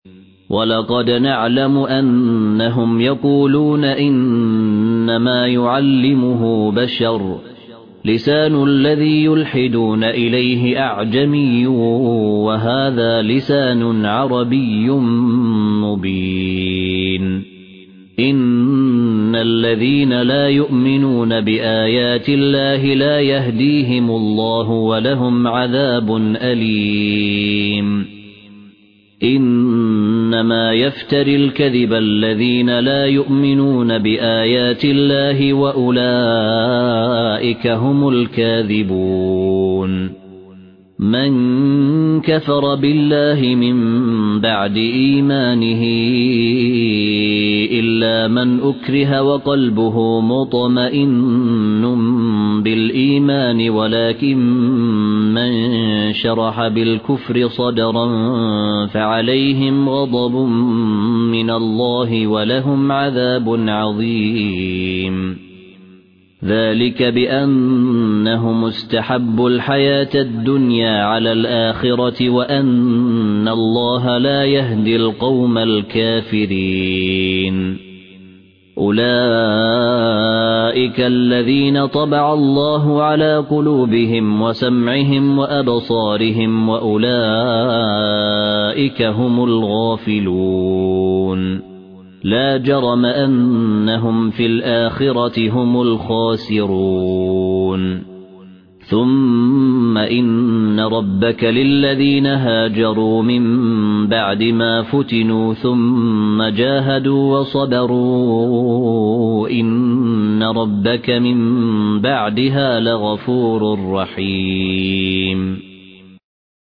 ولقد نعلم أنهم يقولون إنما يعلمه بشر لسان الذي يلحدون إليه أعجمي وهذا لسان عربي مبين إن الذين لا يؤمنون بآيات الله لا يهديهم الله ولهم عذاب أليم إنما يفتري الكذب الذين لا يؤمنون بآيات الله وأولئك هم الكاذبون من كفر بالله من بعد إيمانه إلا من أكره وقلبه مطمئن بالإيمان ولكن من شرح بالكفر صدرا فعليهم غضب من الله ولهم عذاب عظيم ذلك بأنهم استحبوا الحياة الدنيا على الآخرة وأن الله لا يهدي القوم الكافرين أولئك الذين طبع الله على قلوبهم وسمعهم وأبصارهم وأولئك هم الغافلون لا جرم أنهم في الآخرة هم الخاسرون ثم إن ربك للذين هاجروا من بعد ما فتنوا ثم جاهدوا وصبروا إن ربك من بعدها لغفور رحيم